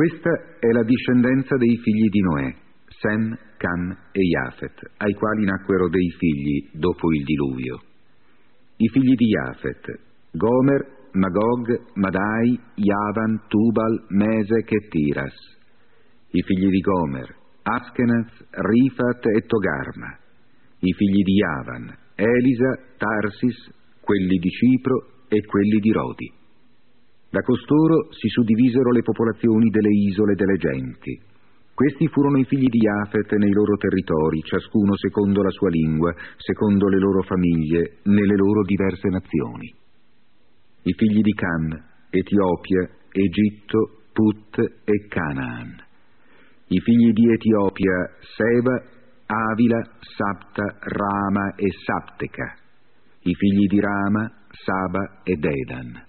Questa è la discendenza dei figli di Noè, Sem, Cam e Jafet, ai quali nacquero dei figli dopo il diluvio. I figli di Jafet: Gomer, Magog, Madai, Javan, Tubal, Mesech e Tiras. I figli di Gomer: Askenaz, Rifat e Togarma. I figli di Javan: Elisa, Tarsis, quelli di Cipro e quelli di Rodi. Da costoro si suddivisero le popolazioni delle isole delle genti. Questi furono i figli di Jafet nei loro territori, ciascuno secondo la sua lingua, secondo le loro famiglie, nelle loro diverse nazioni. I figli di Cam: Etiopia, Egitto, Put e Canaan. I figli di Etiopia: Seba, Avila, Sapta, Rama e Sapteca. I figli di Rama: Saba e Dedan.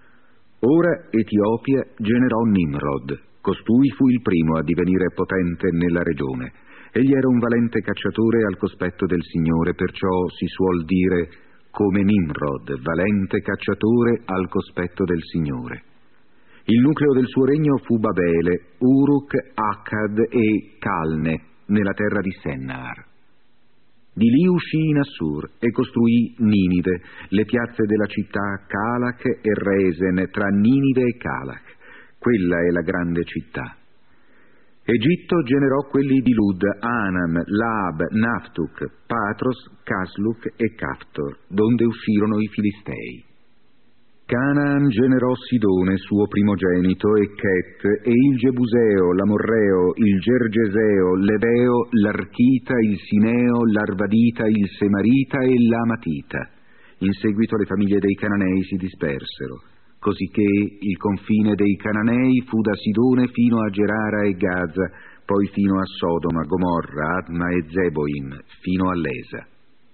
Ora Etiopia generò Nimrod. Costui fu il primo a divenire potente nella regione. Egli era un valente cacciatore al cospetto del Signore, perciò si suol dire come Nimrod, valente cacciatore al cospetto del Signore. Il nucleo del suo regno fu Babele, Uruk, Akkad e Calne, nella terra di Sennar. Di lì uscì in Assur e costruì Ninive, le piazze della città Calach e Resen, tra Ninive e Calach. Quella è la grande città. Egitto generò quelli di Lud, Anam, Laab, Naftuk, Patros, Casluk e Caftor, donde uscirono i Filistei. Canaan generò Sidone, suo primogenito, e Chet, e il Gebuseo, l'Amorreo, il Gergeseo, l'Eveo, l'Archita, il Sineo, l'Arvadita, il Semarita e l'Amatita. In seguito le famiglie dei Cananei si dispersero, cosicché il confine dei Cananei fu da Sidone fino a Gerara e Gaza, poi fino a Sodoma, Gomorra, Adma e Zeboim, fino a Lesa.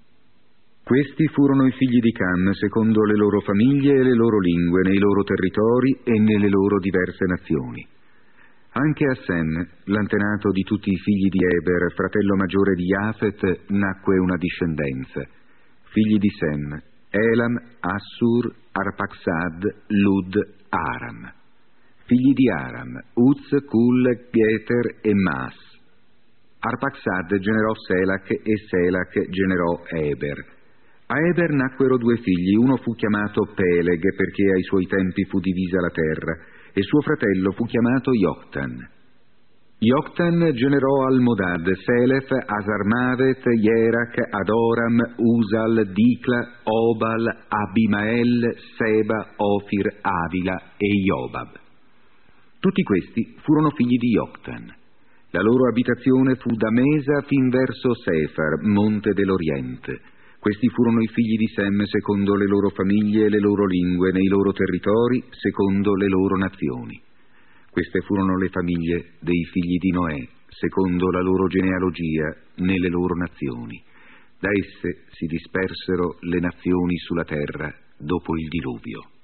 Questi furono i figli di Cam secondo le loro famiglie e le loro lingue, nei loro territori e nelle loro diverse nazioni. Anche a Sem, l'antenato di tutti i figli di Eber, fratello maggiore di Jafet, nacque una discendenza. Figli di Sem: Elam, Assur, Arpaxad, Lud, Aram. Figli di Aram: Uz, Kul, Geter e Mas. Arpaxad generò Selach e Selach generò Eber. A Eber nacquero due figli, uno fu chiamato Peleg perché ai suoi tempi fu divisa la terra, e suo fratello fu chiamato Joktan. Joktan generò Almodad, Selef, Asarmavet, Jerach, Adoram, Usal, Dicla, Obal, Abimael, Seba, Ofir, Avila e Iobab. Tutti questi furono figli di Joktan. La loro abitazione fu da Mesa fin verso Sefar, monte dell'Oriente. Questi furono i figli di Sem secondo le loro famiglie e le loro lingue, nei loro territori, secondo le loro nazioni. Queste furono le famiglie dei figli di Noè, secondo la loro genealogia, nelle loro nazioni. Da esse si dispersero le nazioni sulla terra dopo il diluvio.